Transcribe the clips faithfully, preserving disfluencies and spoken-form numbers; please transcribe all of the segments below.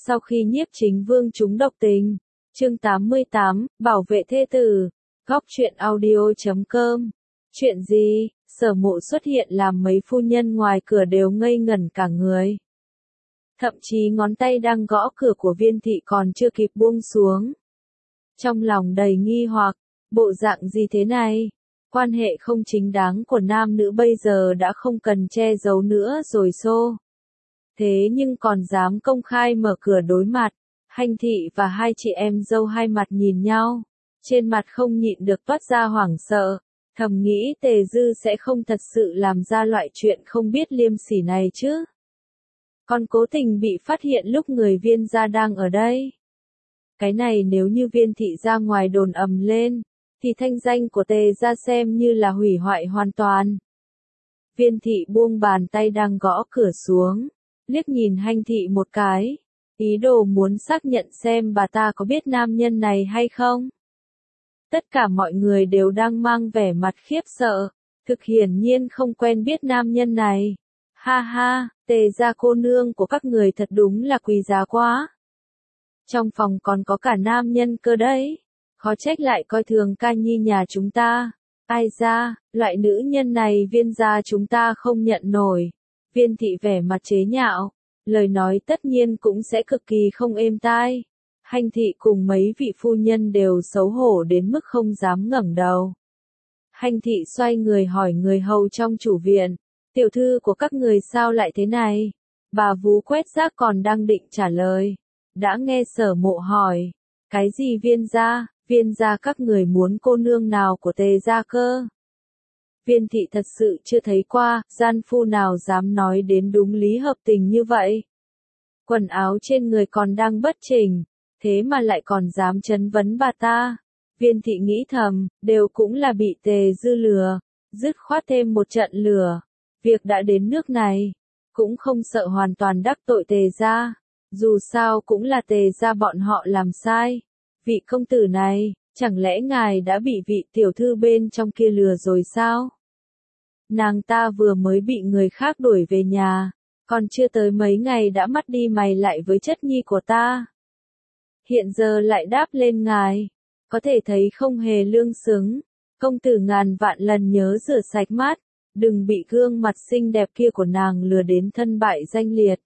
Sau khi Nhiếp Chính Vương trúng độc tình, chương tám mươi tám, bảo vệ thê tử, góc truyện audio chấm com. Chuyện gì? Sở Mộ xuất hiện làm mấy phu nhân ngoài cửa đều ngây ngẩn cả người. Thậm chí ngón tay đang gõ cửa của Viên thị còn chưa kịp buông xuống. Trong lòng đầy nghi hoặc, bộ dạng gì thế này? Quan hệ không chính đáng của nam nữ bây giờ đã không cần che giấu nữa rồi xô. Thế nhưng còn dám công khai mở cửa đối mặt, Hành thị và hai chị em dâu hai mặt nhìn nhau, trên mặt không nhịn được toát ra hoảng sợ, thầm nghĩ Tề Dư sẽ không thật sự làm ra loại chuyện không biết liêm sỉ này chứ. Còn cố tình bị phát hiện lúc người Viên gia đang ở đây. Cái này nếu như Viên thị ra ngoài đồn ầm lên, thì thanh danh của Tề gia xem như là hủy hoại hoàn toàn. Viên thị buông bàn tay đang gõ cửa xuống, liếc nhìn Hành thị một cái, ý đồ muốn xác nhận xem bà ta có biết nam nhân này hay không. Tất cả mọi người đều đang mang vẻ mặt khiếp sợ, thực hiển nhiên không quen biết nam nhân này. Ha ha, Tề gia cô nương của các người thật đúng là quý giá quá. Trong phòng còn có cả nam nhân cơ đấy, khó trách lại coi thường ca nhi nhà chúng ta. Ai ra, loại nữ nhân này Viên gia chúng ta không nhận nổi. Viên thị vẻ mặt chế nhạo, lời nói tất nhiên cũng sẽ cực kỳ không êm tai. Hành thị cùng mấy vị phu nhân đều xấu hổ đến mức không dám ngẩng đầu. Hành thị xoay người hỏi người hầu trong chủ viện, tiểu thư của các người sao lại thế này? Bà vú quét rác còn đang định trả lời, đã nghe Sở Mộ hỏi, cái gì Viên gia, Viên gia các người muốn cô nương nào của Tề gia cơ? Viên thị thật sự chưa thấy qua, gian phu nào dám nói đến đúng lý hợp tình như vậy. Quần áo trên người còn đang bất chỉnh, thế mà lại còn dám chấn vấn bà ta. Viên thị nghĩ thầm, đều cũng là bị Tề Dư lừa, dứt khoát thêm một trận lừa. Việc đã đến nước này, cũng không sợ hoàn toàn đắc tội Tề gia, dù sao cũng là Tề gia bọn họ làm sai. Vị công tử này, chẳng lẽ ngài đã bị vị tiểu thư bên trong kia lừa rồi sao? Nàng ta vừa mới bị người khác đuổi về nhà, còn chưa tới mấy ngày đã mắt đi mày lại với chất nhi của ta. Hiện giờ lại đáp lên ngài, có thể thấy không hề lương xứng. Công tử ngàn vạn lần nhớ rửa sạch mắt, đừng bị gương mặt xinh đẹp kia của nàng lừa đến thân bại danh liệt.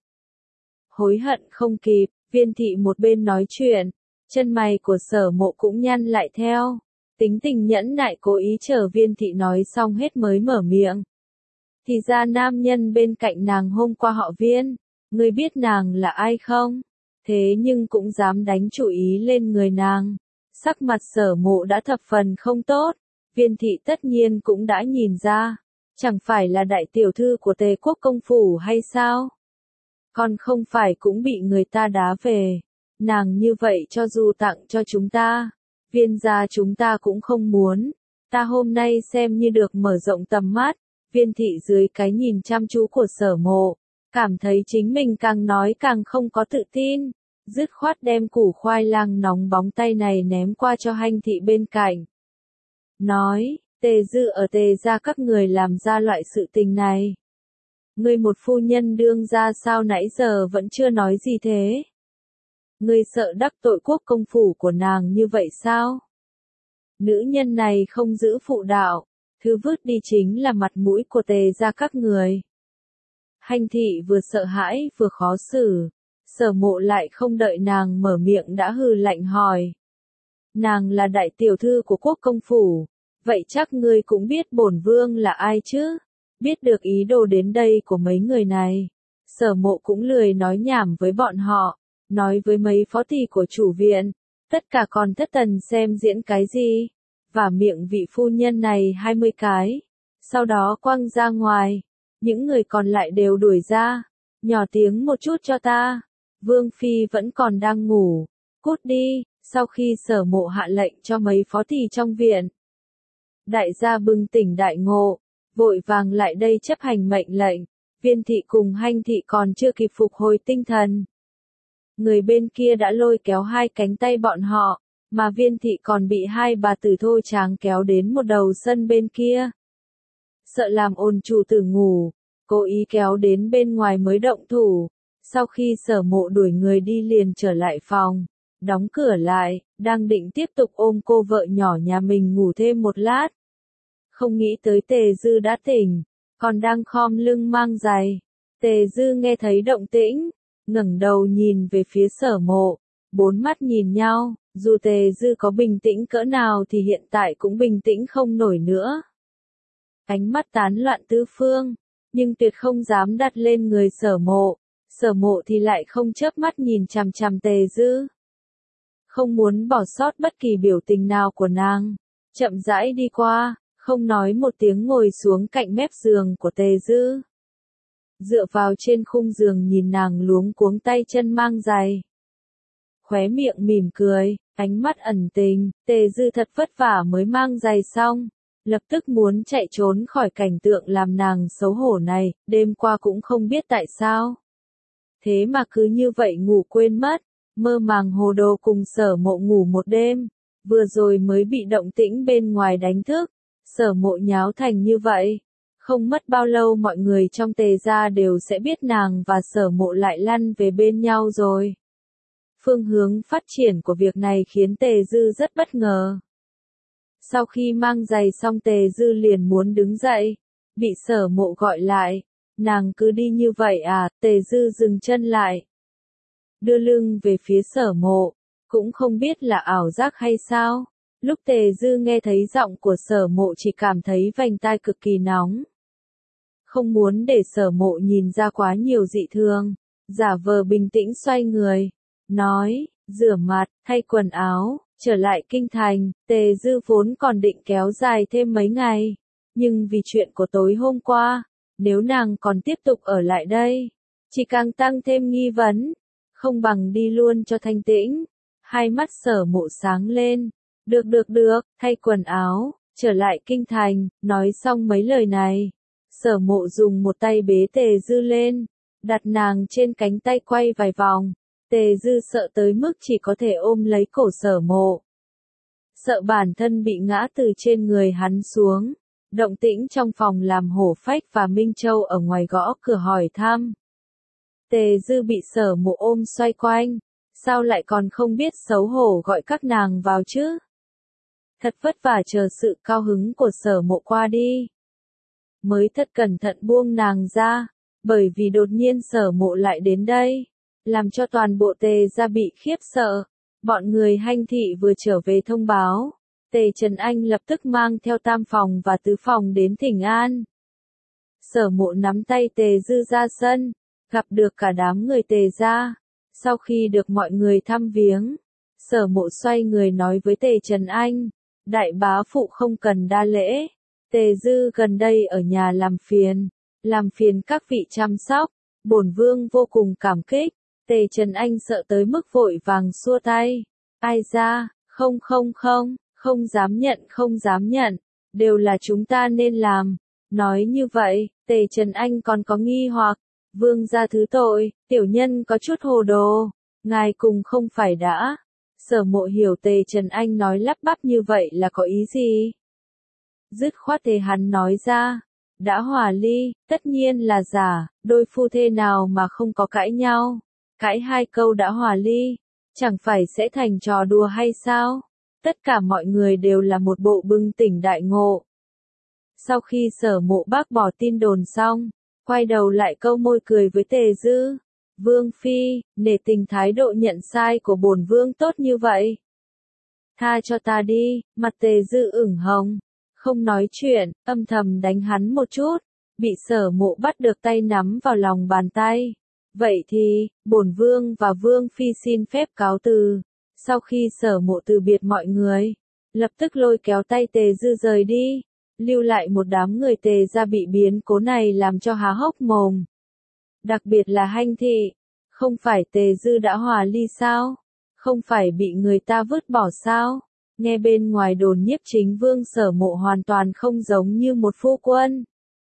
Hối hận không kịp, Viên thị một bên nói chuyện, chân mày của Sở Mộ cũng nhăn lại theo. Tính tình nhẫn nại cố ý chờ Viên thị nói xong hết mới mở miệng. Thì ra nam nhân bên cạnh nàng hôm qua họ Viên, ngươi biết nàng là ai không? Thế nhưng cũng dám đánh chủ ý lên người nàng. Sắc mặt Sở Mộ đã thập phần không tốt, Viên thị tất nhiên cũng đã nhìn ra. Chẳng phải là đại tiểu thư của Tề quốc công phủ hay sao? Còn không phải cũng bị người ta đá về. Nàng như vậy cho dù tặng cho chúng ta, Viên gia chúng ta cũng không muốn. Ta hôm nay xem như được mở rộng tầm mắt. Viên thị dưới cái nhìn chăm chú của Sở Mộ, cảm thấy chính mình càng nói càng không có tự tin, dứt khoát đem củ khoai lang nóng bóng tay này ném qua cho Hành thị bên cạnh. Nói, Tề Dư ở Tề gia các người làm ra loại sự tình này. Ngươi một phu nhân đương gia sao nãy giờ vẫn chưa nói gì thế? Ngươi sợ đắc tội quốc công phủ của nàng như vậy sao? Nữ nhân này không giữ phụ đạo, thứ vứt đi chính là mặt mũi của Tề gia các người. Hành thị vừa sợ hãi vừa khó xử, Sở Mộ lại không đợi nàng mở miệng đã hừ lạnh hỏi. Nàng là đại tiểu thư của quốc công phủ, vậy chắc ngươi cũng biết bổn vương là ai chứ? Biết được ý đồ đến đây của mấy người này, Sở Mộ cũng lười nói nhảm với bọn họ, nói với mấy phó tỳ của chủ viện, tất cả còn thất thần xem diễn cái gì, và miệng vị phu nhân này hai mươi cái, sau đó quăng ra ngoài, những người còn lại đều đuổi ra, nhỏ tiếng một chút cho ta, Vương Phi vẫn còn đang ngủ, cút đi. Sau khi Sở Mộ hạ lệnh cho mấy phó tỳ trong viện, đại gia bừng tỉnh đại ngộ, vội vàng lại đây chấp hành mệnh lệnh. Viên thị cùng Hành thị còn chưa kịp phục hồi tinh thần, người bên kia đã lôi kéo hai cánh tay bọn họ, mà Viên thị còn bị hai bà tử thôi tráng kéo đến một đầu sân bên kia. Sợ làm ồn chủ tử ngủ, cố ý kéo đến bên ngoài mới động thủ, Sau khi Sở Mộ đuổi người đi liền trở lại phòng, đóng cửa lại, đang định tiếp tục ôm cô vợ nhỏ nhà mình ngủ thêm một lát. Không nghĩ tới Tề Dư đã tỉnh, còn đang khom lưng mang giày. Tề Dư nghe thấy động tĩnh, ngẩng đầu nhìn về phía Sở Mộ, bốn mắt nhìn nhau, dù Tề Dư có bình tĩnh cỡ nào thì hiện tại cũng bình tĩnh không nổi nữa. Ánh mắt tán loạn tứ phương, nhưng tuyệt không dám đặt lên người Sở Mộ, Sở Mộ thì lại không chớp mắt nhìn chằm chằm Tề Dư. Không muốn bỏ sót bất kỳ biểu tình nào của nàng, chậm rãi đi qua, không nói một tiếng ngồi xuống cạnh mép giường của Tề Dư. Dựa vào trên khung giường nhìn nàng luống cuống tay chân mang giày. Khóe miệng mỉm cười, ánh mắt ẩn tình, Tề Dư thật vất vả mới mang giày xong, lập tức muốn chạy trốn khỏi cảnh tượng làm nàng xấu hổ này, đêm qua cũng không biết tại sao. Thế mà cứ như vậy ngủ quên mất, mơ màng hồ đồ cùng Sở Mộ ngủ một đêm, vừa rồi mới bị động tĩnh bên ngoài đánh thức, Sở Mộ nháo thành như vậy. Không mất bao lâu mọi người trong Tề gia đều sẽ biết nàng và Sở Mộ lại lăn về bên nhau rồi. Phương hướng phát triển của việc này khiến Tề Dư rất bất ngờ. Sau khi mang giày xong Tề Dư liền muốn đứng dậy, bị Sở Mộ gọi lại. Nàng cứ đi như vậy à? Tề Dư dừng chân lại, đưa lưng về phía Sở Mộ, cũng không biết là ảo giác hay sao. Lúc Tề Dư nghe thấy giọng của Sở Mộ chỉ cảm thấy vành tai cực kỳ nóng. Không muốn để Sở Mộ nhìn ra quá nhiều dị thường, giả vờ bình tĩnh xoay người, nói, rửa mặt, thay quần áo, trở lại kinh thành. Tề Dư vốn còn định kéo dài thêm mấy ngày, nhưng vì chuyện của tối hôm qua, nếu nàng còn tiếp tục ở lại đây, chỉ càng tăng thêm nghi vấn, không bằng đi luôn cho thanh tĩnh. Hai mắt Sở Mộ sáng lên, được được được, thay quần áo, trở lại kinh thành. Nói xong mấy lời này, Sở Mộ dùng một tay bế Tề Dư lên, đặt nàng trên cánh tay quay vài vòng. Tề Dư sợ tới mức chỉ có thể ôm lấy cổ Sở Mộ, sợ bản thân bị ngã từ trên người hắn xuống. Động tĩnh trong phòng làm Hổ Phách và Minh Châu ở ngoài gõ cửa hỏi thăm. Tề Dư bị Sở Mộ ôm xoay quanh, sao lại còn không biết xấu hổ gọi các nàng vào chứ? Thật vất vả chờ sự cao hứng của Sở Mộ qua đi, mới thật cẩn thận buông nàng ra, bởi vì đột nhiên Sở Mộ lại đến đây, làm cho toàn bộ Tề gia bị khiếp sợ. Bọn người Hanh thị vừa trở về thông báo, Tề Trần Anh lập tức mang theo tam phòng và tứ phòng đến thỉnh an. Sở Mộ nắm tay Tề Dư ra sân, gặp được cả đám người Tề gia. Sau khi được mọi người thăm viếng, Sở Mộ xoay người nói với Tề Trần Anh, đại bá phụ không cần đa lễ, Tề Dư gần đây ở nhà làm phiền, làm phiền các vị chăm sóc, bổn vương vô cùng cảm kích. Tề Trần Anh sợ tới mức vội vàng xua tay, ai ra, không không không, không dám nhận không dám nhận, đều là chúng ta nên làm. Nói như vậy, Tề Trần Anh còn có nghi hoặc, vương gia thứ tội, tiểu nhân có chút hồ đồ, ngài cùng không phải đã. Sở Mộ hiểu Tề Trần Anh nói lắp bắp như vậy là có ý gì. Dứt khoát Tề hắn nói ra, đã hòa ly, tất nhiên là giả, đôi phu thê nào mà không có cãi nhau, cãi hai câu đã hòa ly, chẳng phải sẽ thành trò đùa hay sao? Tất cả mọi người đều là một bộ bừng tỉnh đại ngộ. Sau khi Sở Mộ bác bỏ tin đồn xong, quay đầu lại câu môi cười với Tề Dư, vương phi, nể tình thái độ nhận sai của bổn vương tốt như vậy, tha cho ta đi. Mặt Tề Dư ửng hồng, không nói chuyện, âm thầm đánh hắn một chút, bị Sở Mộ bắt được tay nắm vào lòng bàn tay. Vậy thì, bổn vương và vương phi xin phép cáo từ. Sau khi Sở Mộ từ biệt mọi người, lập tức lôi kéo tay Tề Dư rời đi, lưu lại một đám người Tề gia bị biến cố này làm cho há hốc mồm. Đặc biệt là Hanh thị, không phải Tề Dư đã hòa ly sao? Không phải bị người ta vứt bỏ sao? Nghe bên ngoài đồn nhiếp chính vương Sở Mộ hoàn toàn không giống như một phu quân.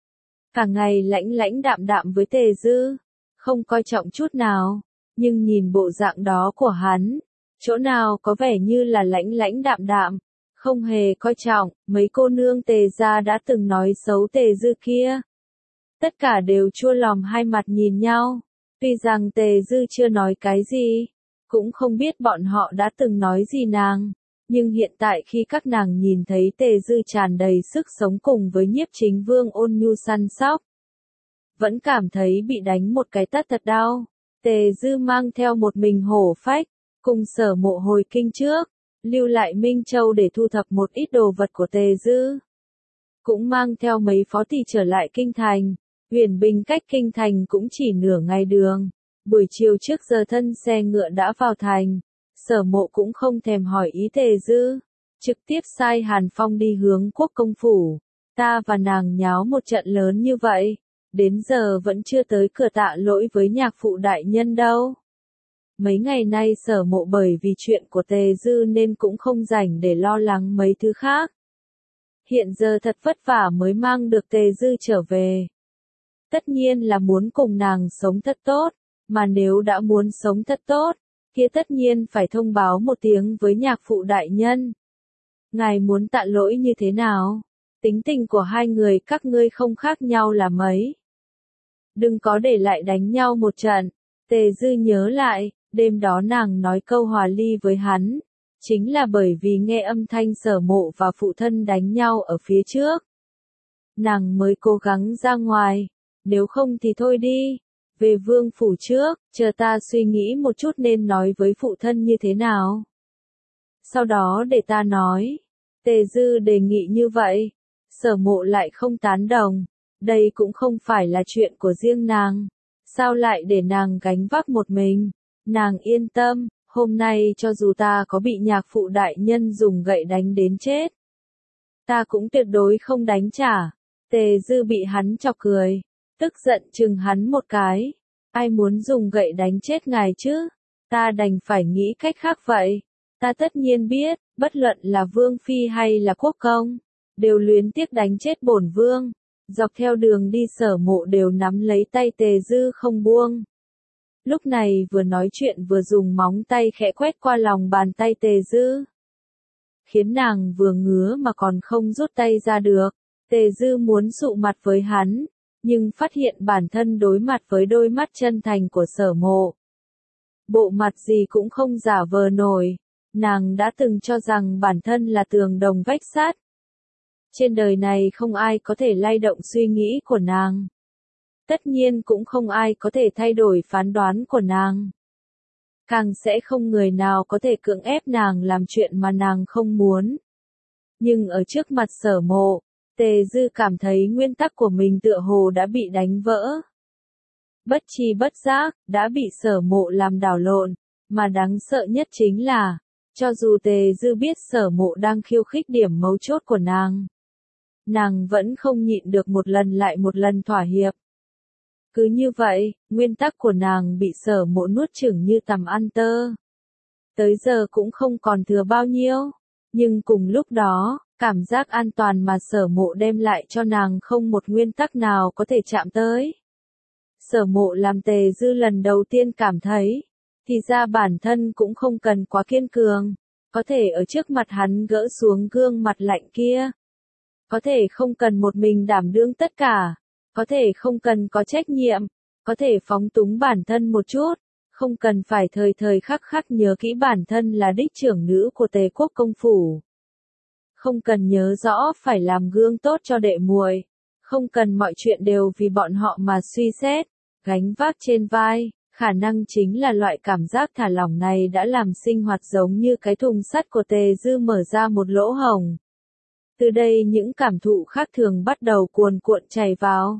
Cả ngày lãnh lãnh đạm đạm với Tề Dư, không coi trọng chút nào, nhưng nhìn bộ dạng đó của hắn, chỗ nào có vẻ như là lãnh lãnh đạm đạm, không hề coi trọng. Mấy cô nương Tề gia đã từng nói xấu Tề Dư kia, tất cả đều chua lòm hai mặt nhìn nhau. Tuy rằng Tề Dư chưa nói cái gì, cũng không biết bọn họ đã từng nói gì nàng, nhưng hiện tại khi các nàng nhìn thấy Tề Dư tràn đầy sức sống cùng với Nhiếp Chính Vương ôn nhu săn sóc, vẫn cảm thấy bị đánh một cái tát thật đau. Tề Dư mang theo một mình hổ phách, cùng Sở Mộ hồi kinh trước, lưu lại Minh Châu để thu thập một ít đồ vật của Tề Dư. Cũng mang theo mấy phó tỳ trở lại kinh thành, Huyền Bình cách kinh thành cũng chỉ nửa ngày đường. Buổi chiều trước giờ thân xe ngựa đã vào thành, Sở Mộ cũng không thèm hỏi ý Tề Dư, trực tiếp sai Hàn Phong đi hướng Quốc công phủ. Ta và nàng nháo một trận lớn như vậy, đến giờ vẫn chưa tới cửa tạ lỗi với nhạc phụ đại nhân đâu. Mấy ngày nay Sở Mộ bởi vì chuyện của Tề Dư nên cũng không rảnh để lo lắng mấy thứ khác. Hiện giờ thật vất vả mới mang được Tề Dư trở về. Tất nhiên là muốn cùng nàng sống thật tốt, mà nếu đã muốn sống thật tốt, kia tất nhiên phải thông báo một tiếng với nhạc phụ đại nhân. Ngài muốn tạ lỗi như thế nào? Tính tình của hai người các ngươi không khác nhau là mấy. Đừng có để lại đánh nhau một trận. Tề Dư nhớ lại, đêm đó nàng nói câu hòa ly với hắn, chính là bởi vì nghe âm thanh Sở Mộ và phụ thân đánh nhau ở phía trước. Nàng mới cố gắng ra ngoài, nếu không thì thôi đi, về vương phủ trước, chờ ta suy nghĩ một chút nên nói với phụ thân như thế nào. Sau đó để ta nói. Tề Dư đề nghị như vậy, Sở Mộ lại không tán đồng, đây cũng không phải là chuyện của riêng nàng, sao lại để nàng gánh vác một mình. Nàng yên tâm, hôm nay cho dù ta có bị nhạc phụ đại nhân dùng gậy đánh đến chết, ta cũng tuyệt đối không đánh trả. Tề Dư bị hắn chọc cười, tức giận chừng hắn một cái. Ai muốn dùng gậy đánh chết ngài chứ? Ta đành phải nghĩ cách khác vậy. Ta tất nhiên biết, bất luận là vương phi hay là quốc công, đều luyến tiếc đánh chết bổn vương. Dọc theo đường đi Sở Mộ đều nắm lấy tay Tề Dư không buông. Lúc này vừa nói chuyện vừa dùng móng tay khẽ quét qua lòng bàn tay Tề Dư, khiến nàng vừa ngứa mà còn không rút tay ra được. Tề Dư muốn sụ mặt với hắn, nhưng phát hiện bản thân đối mặt với đôi mắt chân thành của Sở Mộ. Bộ mặt gì cũng không giả vờ nổi, nàng đã từng cho rằng bản thân là tường đồng vách sắt. Trên đời này không ai có thể lay động suy nghĩ của nàng. Tất nhiên cũng không ai có thể thay đổi phán đoán của nàng. Càng sẽ không người nào có thể cưỡng ép nàng làm chuyện mà nàng không muốn. Nhưng ở trước mặt Sở Mộ, Tề Dư cảm thấy nguyên tắc của mình tựa hồ đã bị đánh vỡ. Bất tri bất giác, đã bị Sở Mộ làm đảo lộn, mà đáng sợ nhất chính là, cho dù Tề Dư biết Sở Mộ đang khiêu khích điểm mấu chốt của nàng, nàng vẫn không nhịn được một lần lại một lần thỏa hiệp. Cứ như vậy, nguyên tắc của nàng bị Sở Mộ nuốt chửng như tằm ăn tơ. Tới giờ cũng không còn thừa bao nhiêu, nhưng cùng lúc đó, cảm giác an toàn mà Sở Mộ đem lại cho nàng không một nguyên tắc nào có thể chạm tới. Sở Mộ làm Tề Dư lần đầu tiên cảm thấy, thì ra bản thân cũng không cần quá kiên cường, có thể ở trước mặt hắn gỡ xuống gương mặt lạnh kia. Có thể không cần một mình đảm đương tất cả, có thể không cần có trách nhiệm, có thể phóng túng bản thân một chút, không cần phải thời thời khắc khắc nhớ kỹ bản thân là đích trưởng nữ của Tề quốc công phủ. Không cần nhớ rõ phải làm gương tốt cho đệ muội, không cần mọi chuyện đều vì bọn họ mà suy xét, gánh vác trên vai, khả năng chính là loại cảm giác thả lỏng này đã làm sinh hoạt giống như cái thùng sắt của Tề Dư mở ra một lỗ hổng. Từ đây những cảm thụ khác thường bắt đầu cuồn cuộn chảy vào.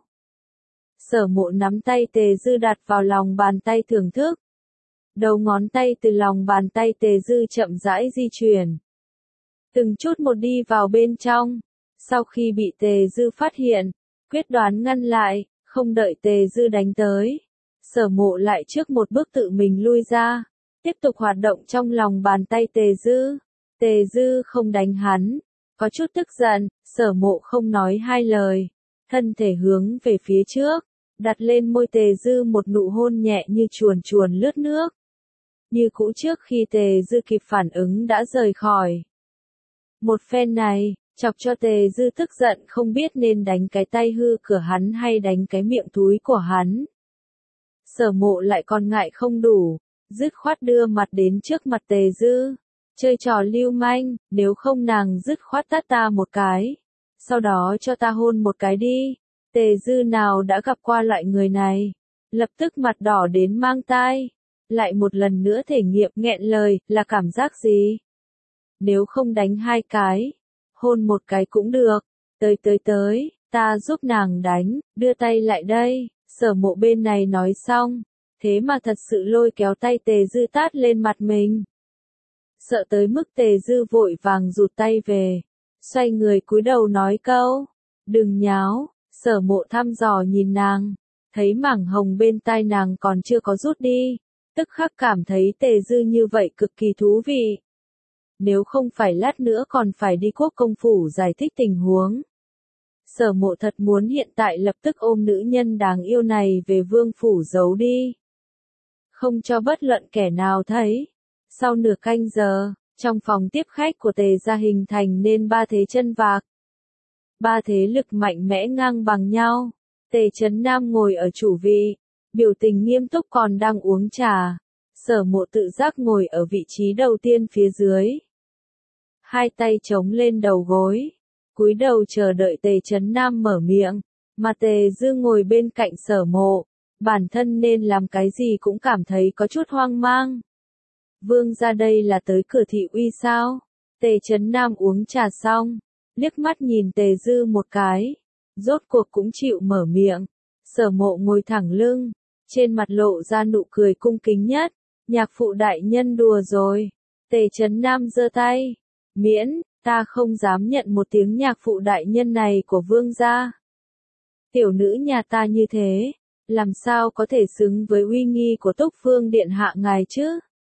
Sở Mộ nắm tay Tề Dư đặt vào lòng bàn tay thưởng thức. Đầu ngón tay từ lòng bàn tay Tề Dư chậm rãi di chuyển. Từng chút một đi vào bên trong. Sau khi bị Tề Dư phát hiện, quyết đoán ngăn lại, không đợi Tề Dư đánh tới. Sở Mộ lại trước một bước tự mình lui ra, tiếp tục hoạt động trong lòng bàn tay Tề Dư. Tề Dư không đánh hắn, có chút tức giận, Sở Mộ không nói hai lời, thân thể hướng về phía trước, đặt lên môi Tề Dư một nụ hôn nhẹ như chuồn chuồn lướt nước. Như cũ trước khi Tề Dư kịp phản ứng đã rời khỏi. Một phen này, chọc cho Tề Dư tức giận không biết nên đánh cái tay hư cửa hắn hay đánh cái miệng túi của hắn. Sở Mộ lại còn ngại không đủ, dứt khoát đưa mặt đến trước mặt Tề Dư, chơi trò lưu manh, nếu không nàng dứt khoát tát ta một cái, sau đó cho ta hôn một cái đi. Tề Dư nào đã gặp qua loại người này, lập tức mặt đỏ đến mang tai, lại một lần nữa thể nghiệm nghẹn lời, là cảm giác gì? Nếu không đánh hai cái, hôn một cái cũng được, tới tới tới, ta giúp nàng đánh, đưa tay lại đây. Sở Mộ bên này nói xong, thế mà thật sự lôi kéo tay Tề Dư tát lên mặt mình. Sợ tới mức Tề Dư vội vàng rụt tay về, xoay người cúi đầu nói câu, đừng nháo. Sở Mộ thăm dò nhìn nàng, thấy mảng hồng bên tai nàng còn chưa có rút đi, tức khắc cảm thấy Tề Dư như vậy cực kỳ thú vị. Nếu không phải lát nữa còn phải đi Quốc công phủ giải thích tình huống. Sở Mộ thật muốn hiện tại lập tức ôm nữ nhân đáng yêu này về vương phủ giấu đi. Không cho bất luận kẻ nào thấy. Sau nửa canh giờ, trong phòng tiếp khách của Tề gia hình thành nên ba thế chân vạc. Ba thế lực mạnh mẽ ngang bằng nhau. Tề Chấn Nam ngồi ở chủ vị, biểu tình nghiêm túc còn đang uống trà. Sở Mộ tự giác ngồi ở vị trí đầu tiên phía dưới. Hai tay chống lên đầu gối, cúi đầu chờ đợi Tề Chấn Nam mở miệng, mà Tề Dư ngồi bên cạnh Sở Mộ, bản thân nên làm cái gì cũng cảm thấy có chút hoang mang. Vương ra đây là tới cửa thị uy sao? Tề Chấn Nam uống trà xong, liếc mắt nhìn Tề Dư một cái, rốt cuộc cũng chịu mở miệng. Sở Mộ ngồi thẳng lưng, trên mặt lộ ra nụ cười cung kính nhất, nhạc phụ đại nhân đùa rồi. Tề Chấn Nam giơ tay, miễn, ta không dám nhận một tiếng nhạc phụ đại nhân này của vương gia. Tiểu nữ nhà ta như thế, làm sao có thể xứng với uy nghi của Túc Vương điện hạ ngài chứ?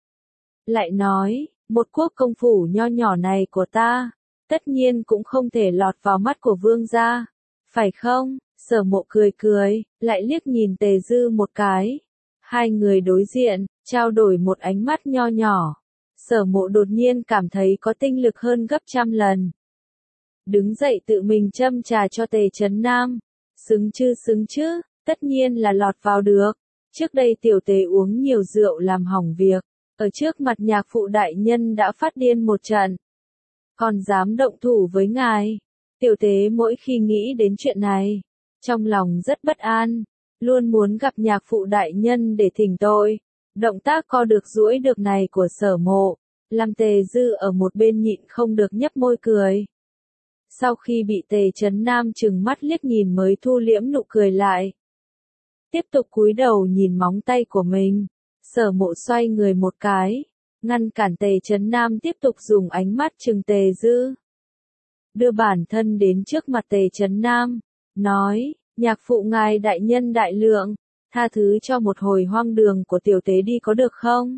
Lại nói, một quốc công phủ nho nhỏ này của ta, tất nhiên cũng không thể lọt vào mắt của vương gia, phải không? Sở Mộ cười cười, lại liếc nhìn Tề Dư một cái. Hai người đối diện, trao đổi một ánh mắt nho nhỏ. Sở Mộ đột nhiên cảm thấy có tinh lực hơn gấp trăm lần. Đứng dậy tự mình châm trà cho Tề Chấn Nam. Xứng chứ xứng chứ, tất nhiên là lọt vào được. Trước đây tiểu Tề uống nhiều rượu làm hỏng việc, ở trước mặt nhạc phụ đại nhân đã phát điên một trận. Còn dám động thủ với ngài. Tiểu Tề mỗi khi nghĩ đến chuyện này, trong lòng rất bất an, luôn muốn gặp nhạc phụ đại nhân để thỉnh tội. Động tác co được duỗi được này của Sở Mộ, làm Tề Dư ở một bên nhịn không được nhấp môi cười. Sau khi bị Tề Chấn Nam trừng mắt liếc nhìn mới thu liễm nụ cười lại. Tiếp tục cúi đầu nhìn móng tay của mình, Sở Mộ xoay người một cái, ngăn cản Tề Chấn Nam tiếp tục dùng ánh mắt trừng Tề Dư. Đưa bản thân đến trước mặt Tề Chấn Nam, nói, nhạc phụ ngài đại nhân đại lượng, tha thứ cho một hồi hoang đường của tiểu Tế đi có được không?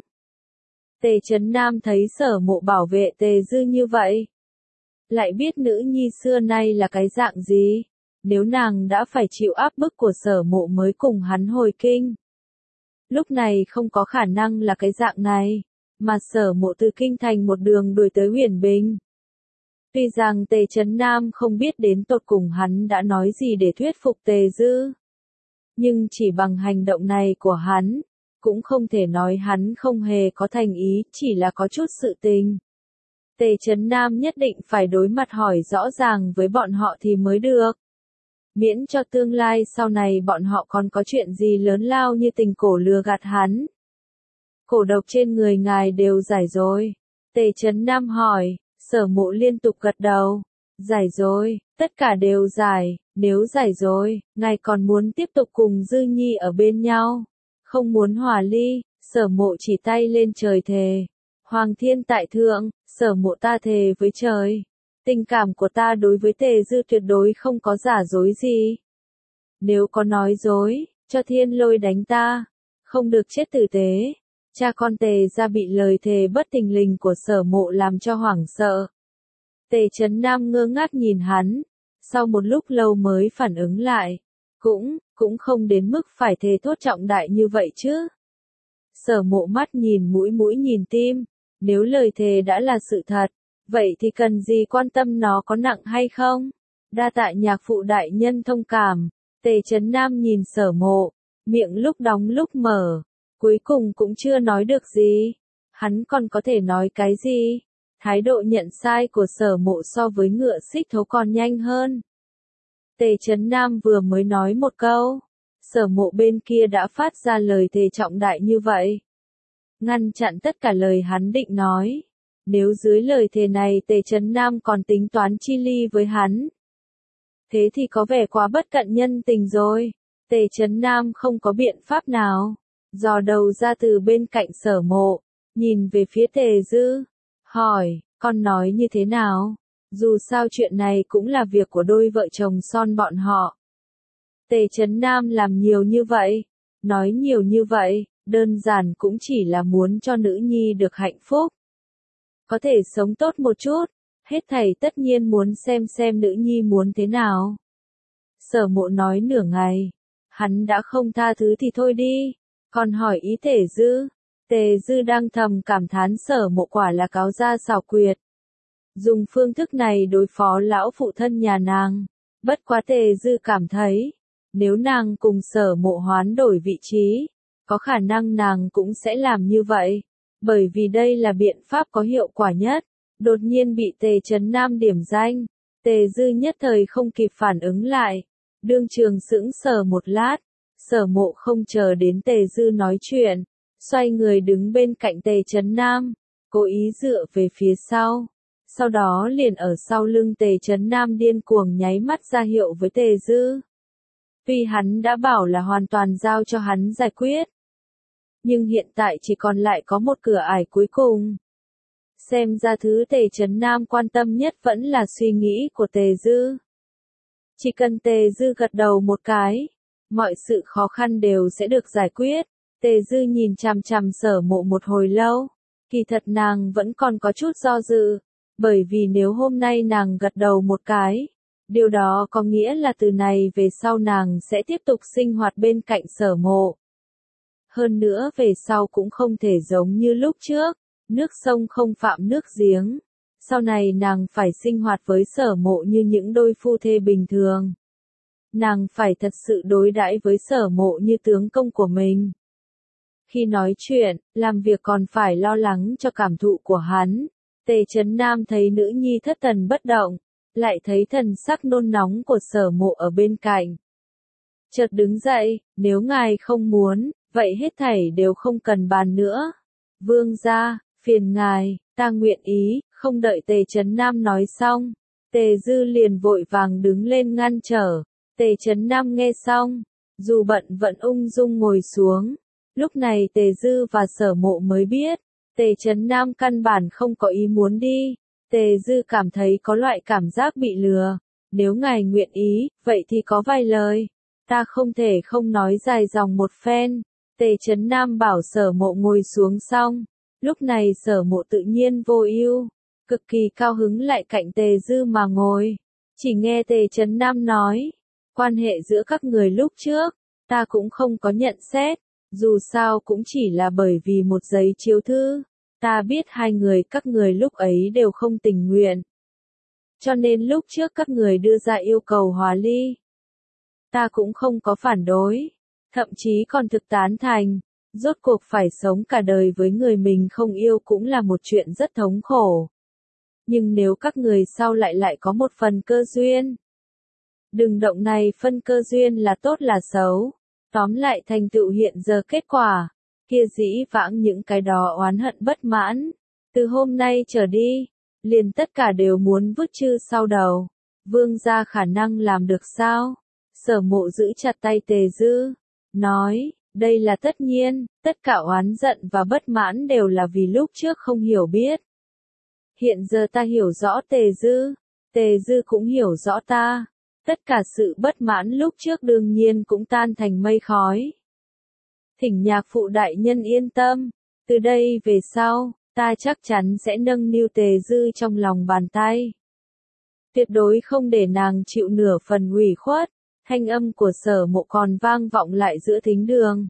Tề Chấn Nam thấy Sở Mộ bảo vệ Tề Dư như vậy, lại biết nữ nhi xưa nay là cái dạng gì, nếu nàng đã phải chịu áp bức của Sở Mộ mới cùng hắn hồi kinh. Lúc này không có khả năng là cái dạng này, mà Sở Mộ từ kinh thành một đường đuổi tới Huyền Bình. Tuy rằng Tề Chấn Nam không biết đến tột cùng hắn đã nói gì để thuyết phục Tề Dư, nhưng chỉ bằng hành động này của hắn, cũng không thể nói hắn không hề có thành ý, chỉ là có chút sự tình. Tề Chấn Nam nhất định phải đối mặt hỏi rõ ràng với bọn họ thì mới được. Miễn cho tương lai sau này bọn họ còn có chuyện gì lớn lao như tình cổ lừa gạt hắn. Cổ độc trên người ngài đều giải rồi. Tề Chấn Nam hỏi, Sở Mộ liên tục gật đầu. Giải rồi, tất cả đều giải, nếu giải rồi, ngài còn muốn tiếp tục cùng Dư Nhi ở bên nhau. Không muốn hòa ly, Sở Mộ chỉ tay lên trời thề. Hoàng thiên tại thượng, Sở Mộ ta thề với trời. Tình cảm của ta đối với Tề Dư tuyệt đối không có giả dối gì. Nếu có nói dối, cho thiên lôi đánh ta. Không được chết tử tế. Cha con Tề ra bị lời thề bất thình lình của Sở Mộ làm cho hoảng sợ. Tề Chấn Nam ngơ ngác nhìn hắn. Sau một lúc lâu mới phản ứng lại. Cũng, cũng không đến mức phải thề thốt trọng đại như vậy chứ. Sở Mộ mắt nhìn mũi mũi nhìn tim. Nếu lời thề đã là sự thật, vậy thì cần gì quan tâm nó có nặng hay không? Đa tạ nhạc phụ đại nhân thông cảm. Tề Chấn Nam nhìn Sở Mộ, miệng lúc đóng lúc mở, cuối cùng cũng chưa nói được gì. Hắn còn có thể nói cái gì? Thái độ nhận sai của Sở Mộ so với ngựa xích thố còn nhanh hơn. Tề Chấn Nam vừa mới nói một câu, Sở Mộ bên kia đã phát ra lời thề trọng đại như vậy. Ngăn chặn tất cả lời hắn định nói. Nếu dưới lời thề này Tề Chấn Nam còn tính toán chi ly với hắn, thế thì có vẻ quá bất cận nhân tình rồi. Tề Chấn Nam không có biện pháp nào, dò đầu ra từ bên cạnh Sở Mộ, nhìn về phía Tề Dư, hỏi, con nói như thế nào? Dù sao chuyện này cũng là việc của đôi vợ chồng son bọn họ. Tề Chấn Nam làm nhiều như vậy, nói nhiều như vậy, đơn giản cũng chỉ là muốn cho nữ nhi được hạnh phúc. Có thể sống tốt một chút, hết thảy tất nhiên muốn xem xem nữ nhi muốn thế nào. Sở Mộ nói nửa ngày, hắn đã không tha thứ thì thôi đi, còn hỏi ý Tề Dư. Tề Dư đang thầm cảm thán Sở Mộ quả là cáo gia xảo quyệt. Dùng phương thức này đối phó lão phụ thân nhà nàng. Bất quá Tề Dư cảm thấy, nếu nàng cùng Sở Mộ hoán đổi vị trí, có khả năng nàng cũng sẽ làm như vậy. Bởi vì đây là biện pháp có hiệu quả nhất. Đột nhiên bị Tề Chấn Nam điểm danh. Tề Dư nhất thời không kịp phản ứng lại. Đương trường sững sờ một lát. Sở Mộ không chờ đến Tề Dư nói chuyện, xoay người đứng bên cạnh Tề Chấn Nam, cố ý dựa về phía sau. Sau đó liền ở sau lưng Tề Chấn Nam điên cuồng nháy mắt ra hiệu với Tề Dư. Tuy hắn đã bảo là hoàn toàn giao cho hắn giải quyết, nhưng hiện tại chỉ còn lại có một cửa ải cuối cùng. Xem ra thứ Tề Chấn Nam quan tâm nhất vẫn là suy nghĩ của Tề Dư. Chỉ cần Tề Dư gật đầu một cái, mọi sự khó khăn đều sẽ được giải quyết. Tề Dư nhìn chằm chằm Sở Mộ một hồi lâu, kỳ thật nàng vẫn còn có chút do dự, bởi vì nếu hôm nay nàng gật đầu một cái, điều đó có nghĩa là từ này về sau nàng sẽ tiếp tục sinh hoạt bên cạnh Sở Mộ. Hơn nữa về sau cũng không thể giống như lúc trước, nước sông không phạm nước giếng. Sau này nàng phải sinh hoạt với Sở Mộ như những đôi phu thê bình thường. Nàng phải thật sự đối đãi với Sở Mộ như tướng công của mình. Khi nói chuyện, làm việc còn phải lo lắng cho cảm thụ của hắn. Tề Chấn Nam thấy nữ nhi thất thần bất động, lại thấy thần sắc nôn nóng của Sở Mộ ở bên cạnh. Chợt đứng dậy, nếu ngài không muốn, vậy hết thảy đều không cần bàn nữa. Vương gia, phiền ngài, ta nguyện ý. Không đợi Tề Chấn Nam nói xong, Tề Dư liền vội vàng đứng lên ngăn trở. Tề Chấn Nam nghe xong, dù bận vẫn ung dung ngồi xuống. Lúc này Tề Dư và Sở Mộ mới biết, Tề Chấn Nam căn bản không có ý muốn đi. Tề Dư cảm thấy có loại cảm giác bị lừa. Nếu ngài nguyện ý, vậy thì có vài lời, ta không thể không nói dài dòng một phen. Tề Chấn Nam bảo Sở Mộ ngồi xuống xong, lúc này Sở Mộ tự nhiên vô ưu, cực kỳ cao hứng lại cạnh Tề Dư mà ngồi. Chỉ nghe Tề Chấn Nam nói, quan hệ giữa các người lúc trước, ta cũng không có nhận xét, dù sao cũng chỉ là bởi vì một giấy chiếu thư. Ta biết hai người các người lúc ấy đều không tình nguyện. Cho nên lúc trước các người đưa ra yêu cầu hòa ly, ta cũng không có phản đối, thậm chí còn thực tán thành. Rốt cuộc phải sống cả đời với người mình không yêu cũng là một chuyện rất thống khổ. Nhưng nếu các người sau lại lại có một phần cơ duyên, đừng động này phân cơ duyên là tốt là xấu. Tóm lại thành tựu hiện giờ kết quả, kia dĩ vãng những cái đó oán hận bất mãn, từ hôm nay trở đi, liền tất cả đều muốn vứt chư sau đầu. Vương gia khả năng làm được sao? Sở Mộ giữ chặt tay Tề Dư, nói, đây là tất nhiên, tất cả oán giận và bất mãn đều là vì lúc trước không hiểu biết. Hiện giờ ta hiểu rõ Tề Dư, Tề Dư cũng hiểu rõ ta. Tất cả sự bất mãn lúc trước đương nhiên cũng tan thành mây khói. Thỉnh nhạc phụ đại nhân yên tâm, từ đây về sau, ta chắc chắn sẽ nâng niu Tề Dư trong lòng bàn tay. Tuyệt đối không để nàng chịu nửa phần ủy khuất. Thanh âm của Sở Mộ còn vang vọng lại giữa thính đường.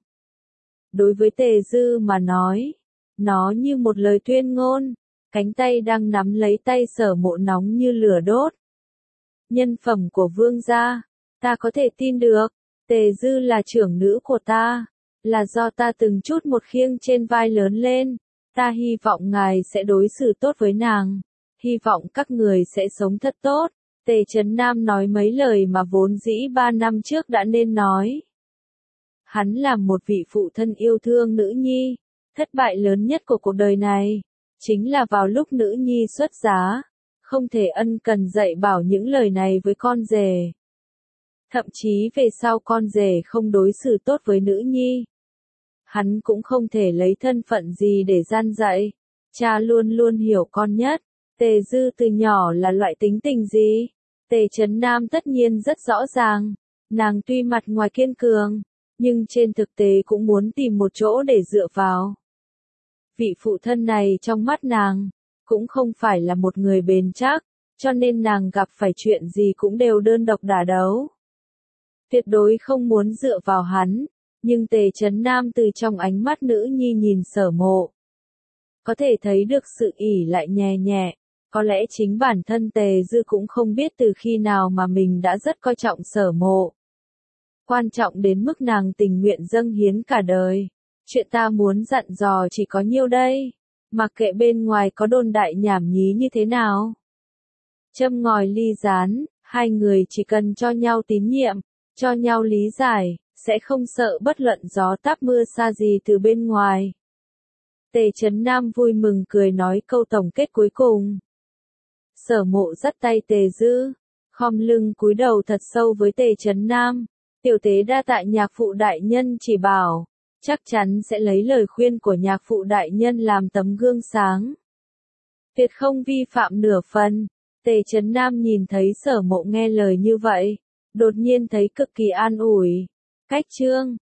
Đối với Tề Dư mà nói, nó như một lời tuyên ngôn, cánh tay đang nắm lấy tay Sở Mộ nóng như lửa đốt. Nhân phẩm của vương gia, ta có thể tin được. Tề Dư là trưởng nữ của ta, là do ta từng chút một khiêng trên vai lớn lên, ta hy vọng ngài sẽ đối xử tốt với nàng, hy vọng các người sẽ sống thật tốt. Tề Trấn Nam nói mấy lời mà vốn dĩ ba năm trước đã nên nói. Hắn là một vị phụ thân yêu thương nữ nhi, thất bại lớn nhất của cuộc đời này, chính là vào lúc nữ nhi xuất giá, không thể ân cần dạy bảo những lời này với con rể. Thậm chí về sau con rể không đối xử tốt với nữ nhi. Hắn cũng không thể lấy thân phận gì để gian dạy, cha luôn luôn hiểu con nhất. Tề Dư từ nhỏ là loại tính tình gì? Tề Trấn Nam tất nhiên rất rõ ràng, nàng tuy mặt ngoài kiên cường, nhưng trên thực tế cũng muốn tìm một chỗ để dựa vào. Vị phụ thân này trong mắt nàng, cũng không phải là một người bền chắc, cho nên nàng gặp phải chuyện gì cũng đều đơn độc đả đấu. Tuyệt đối không muốn dựa vào hắn, nhưng Tề Trấn Nam từ trong ánh mắt nữ nhi nhìn Sở Mộ, có thể thấy được sự ỷ lại nhẹ nhẹ. Có lẽ chính bản thân Tề Dư cũng không biết từ khi nào mà mình đã rất coi trọng Sở Mộ. Quan trọng đến mức nàng tình nguyện dâng hiến cả đời. Chuyện ta muốn dặn dò chỉ có nhiêu đây, mặc kệ bên ngoài có đồn đại nhảm nhí như thế nào. Châm ngòi ly gián, hai người chỉ cần cho nhau tín nhiệm, cho nhau lý giải, sẽ không sợ bất luận gió táp mưa sa gì từ bên ngoài. Tề Trấn Nam vui mừng cười nói câu tổng kết cuối cùng. Sở Mộ dắt tay Tề Dư, khom lưng cúi đầu thật sâu với Tề Trấn Nam. Tiểu tế đa tạ nhạc phụ đại nhân chỉ bảo, chắc chắn sẽ lấy lời khuyên của nhạc phụ đại nhân làm tấm gương sáng. Tuyệt không vi phạm nửa phần. Tề Trấn Nam nhìn thấy Sở Mộ nghe lời như vậy, đột nhiên thấy cực kỳ an ủi. Cách chương